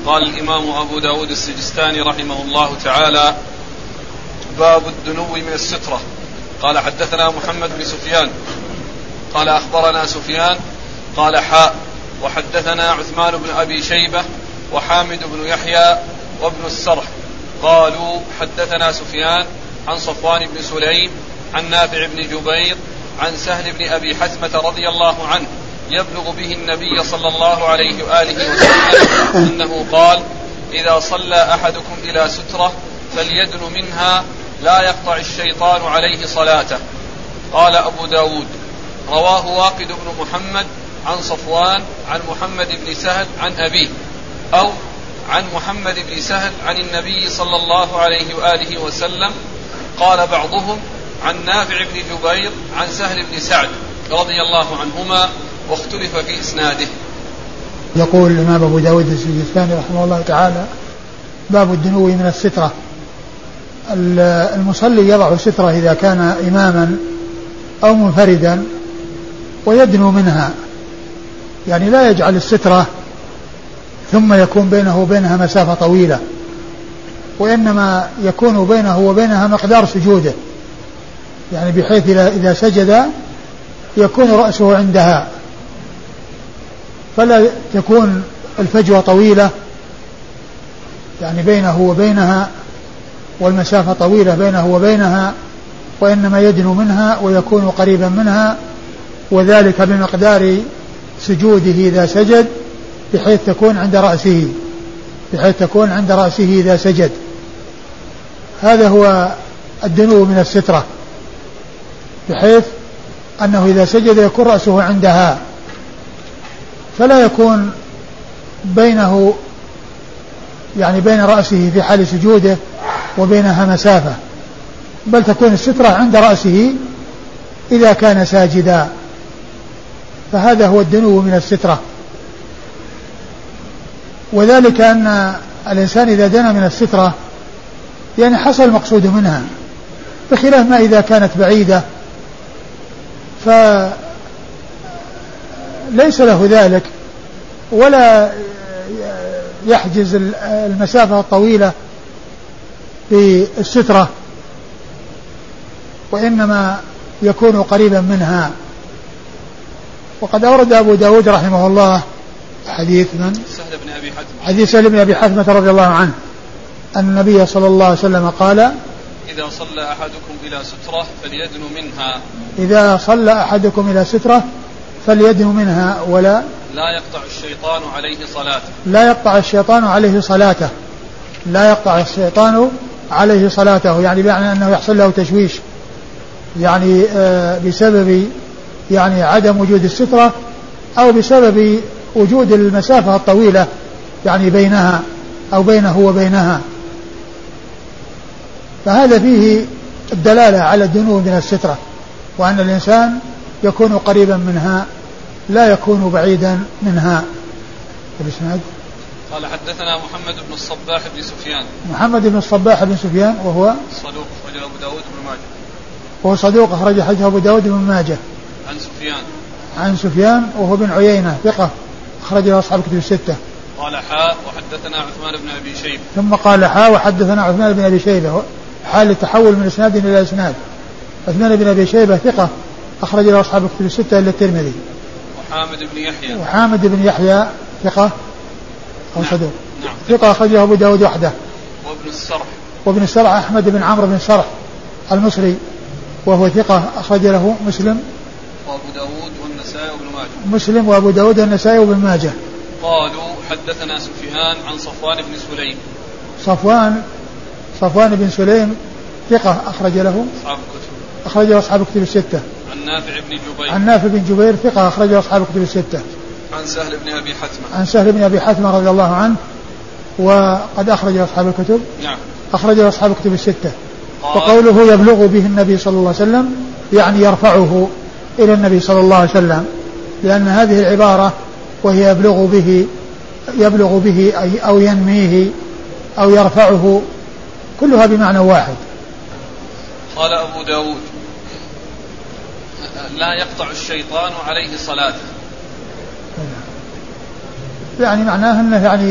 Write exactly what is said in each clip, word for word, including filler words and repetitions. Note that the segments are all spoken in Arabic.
قال الإمام أبو داود السجستاني رحمه الله تعالى: باب الدنو من السترة. قال حدثنا محمد بن سفيان قال أخبرنا سفيان قال حاء وحدثنا عثمان بن أبي شيبة وحامد بن يحيى وابن السرح قالوا حدثنا سفيان عن صفوان بن سليم عن نافع بن جبير عن سهل بن أبي حثمة رضي الله عنه يبلغ به النبي صلى الله عليه وآله وسلم أنه قال: إذا صلى أحدكم إلى سترة فليدن منها لا يقطع الشيطان عليه صلاته. قال أبو داود: رواه واقد بن محمد عن صفوان عن محمد بن سهل عن أبيه، أو عن محمد بن سهل عن النبي صلى الله عليه وآله وسلم. قال بعضهم عن نافع بن جبير عن سهل بن سعد رضي الله عنهما، واختلف في إسناده. يقول الإمام أبو داود السجستاني رحمه الله تعالى: باب الدنو من السترة. المصلي يضع سترة إذا كان إماما أو منفردا ويدنو منها، يعني لا يجعل السترة ثم يكون بينه وبينها مسافة طويلة، وإنما يكون بينه وبينها مقدار سجوده، يعني بحيث إذا سجد يكون رأسه عندها، فلا تكون الفجوة طويلة يعني بينه وبينها، والمسافة طويلة بينه وبينها، وإنما يدنو منها ويكون قريبا منها، وذلك بمقدار سجوده إذا سجد، بحيث تكون عند رأسه بحيث تكون عند رأسه إذا سجد. هذا هو الدنو من السترة، بحيث أنه إذا سجد يكون رأسه عندها، فلا يكون بينه يعني بين رأسه في حال سجوده وبينها مسافة، بل تكون السترة عند رأسه إذا كان ساجدا. فهذا هو الدنو من السترة. وذلك أن الإنسان إذا دنا من السترة يعني حصل المقصود منها، بخلاف ما إذا كانت بعيدة فليس له ذلك، ولا يحجز المسافة الطويلة بالسترة، وإنما يكون قريبا منها. وقد أورد أبو داود رحمه الله حديث من؟ سهل بن أبي حثمة حديث سهل بن أبي حثمة رضي الله عنه أن النبي صلى الله عليه وسلم قال: إذا صلى أحدكم إلى سترة فليدن منها إذا صلى أحدكم إلى سترة فليدن منها ولا لا يقطع الشيطان عليه صلاته لا يقطع الشيطان عليه صلاته لا يقطع الشيطان عليه صلاته يعني بمعنى أنه يحصل له تشويش، يعني آه بسبب يعني عدم وجود السترة، أو بسبب وجود المسافة الطويلة يعني بينها أو بينه وبينها. فهذا فيه الدلالة على الدنو من السترة، وأن الإنسان يكون قريبا منها لا يكون بعيدا منها. الإسناد قال حدثنا محمد بن الصباح بن سفيان محمد بن الصباح بن سفيان وهو صدوق أخرجه أبو داود بن ماجه وهو صدوق أخرج حديثه أبو داود بن ماجه عن سفيان عن سفيان وهو بن عيينة ثقة أخرج له أصحاب الكتب الستة. قال حاء وحدثنا عثمان بن أبي شيبة ثم قال حاء وحدثنا عثمان بن أبي شيبة، حال التحول من إسناد إلى إسناد. عثمان بن أبي شيبة ثقة أخرج له أصحاب الكتب الستة إلا الترمذي. وحامد بن يحيى وحامد بن يحيى ثقة أو صدوق نعم. ثقة أخرج له أبو داود وحده. وابن السرح وابن السرح أحمد بن عمرو بن السرح المصري وهو ثقة أخرج له مسلم وأبو داود والنسائي وابن ماجه مسلم وأبو داود والنسائي وابن ماجه. قالوا حدثنا سفيان عن صفوان بن سليم صفوان صفوان بن سليم ثقة أخرج له أصحاب الكتب أخرج له أصحاب الكتب الستة. عن نافع بن جبير عن نافع بن جبير ثقة أخرج له أصحاب الكتب الستة. عن سهل بن أبي حثمة عن سهل بن أبي حثمة رضي الله عنه وقد أخرج له أصحاب الكتب نعم أخرج له أصحاب الكتب الستة. وقوله يبلغ به النبي صلى الله عليه وسلم يعني يرفعه إلى النبي صلى الله عليه وسلم، لأن هذه العبارة وهي يبلغ به يبلغ به أو ينميه أو يرفعه كلها بمعنى واحد. قال أبو داود لا يقطع الشيطان عليه صلاته. يعني معناه أنه يعني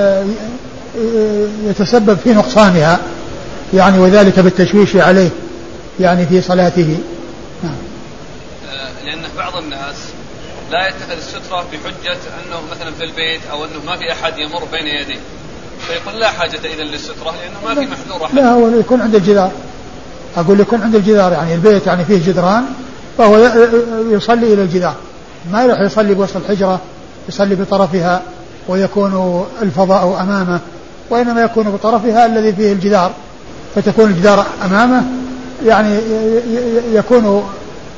يتسبب في نقصانها يعني وذلك بالتشويش عليه يعني في صلاته. نعم. لأن بعض الناس لا يتخذ السترة بحجة أنه مثلا في البيت أو أنه ما في أحد يمر بين يديه فيقول لا حاجة إذا للسترة لأنه ما في محذور أحد. لا هو يكون عند الجدار، أقول يكون عند الجدار يعني البيت يعني فيه جدران فهو يصلي إلى الجدار، ما يروح يصلي بوسط الحجرة يصلي بطرفها ويكون الفضاء أمامه، وإنما يكون بطرفها الذي فيه الجدار فتكون الجدار أمامه يعني يكون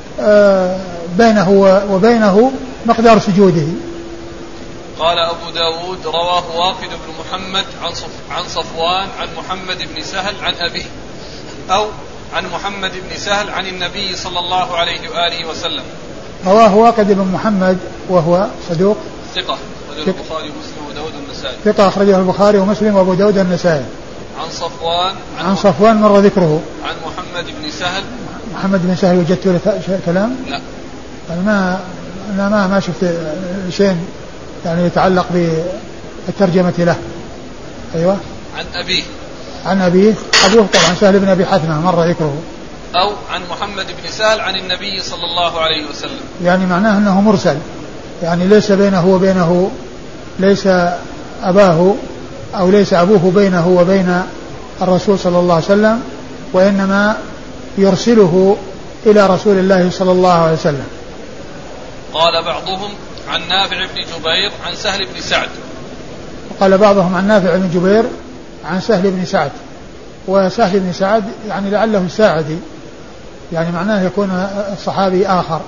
بينه وبينه مقدار سجوده. قال أبو داود رواه واقد بن محمد عن, صف عن صفوان عن محمد بن سهل عن أبيه أو عن محمد بن سهل عن النبي صلى الله عليه وآله وسلم. رواه واقد بن محمد وهو صدوق ثقة أخرجه البخاري ومسلم وأبو داود النسائي. ثقة أخرجه البخاري ومسلم وأبو داود النسائي. عن صفوان عن, عن صفوان مر ذكره. عن محمد بن سهل. محمد بن سهل وجدت له كلام؟ لا أنا ما أنا ما ما شفت شيء يعني يتعلق بالترجمة له. أيوة. عن أبيه. عن أبيه أبوه طبعا سهل بن أبي حثمة مر ذكره. أو عن محمد بن سهل عن النبي صلى الله عليه وسلم. يعني معناه أنه مرسل يعني ليس بينه وبينه ليس أباه أو ليس أبوه بينه وبين الرسول صلى الله عليه وسلم وإنما يرسله إلى رسول الله صلى الله عليه وسلم. قال بعضهم عن نافع بن جبير عن سهل بن سعد. قال بعضهم عن نافع بن جبير عن سهل بن سعد، وسهل بن سعد يعني لعله الساعدي يعني معناه يكون الصحابي آخر.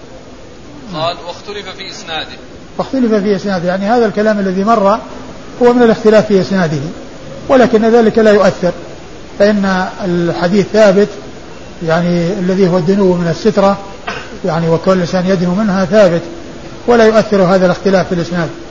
قال واختلف في إسناده. واختلف في إسناده يعني هذا الكلام الذي مر هو من الاختلاف في إسناده، ولكن ذلك لا يؤثر فإن الحديث ثابت يعني الذي هو الدنو من السترة يعني وكل إنسان يدنو منها ثابت ولا يؤثر هذا الاختلاف في الإسناد.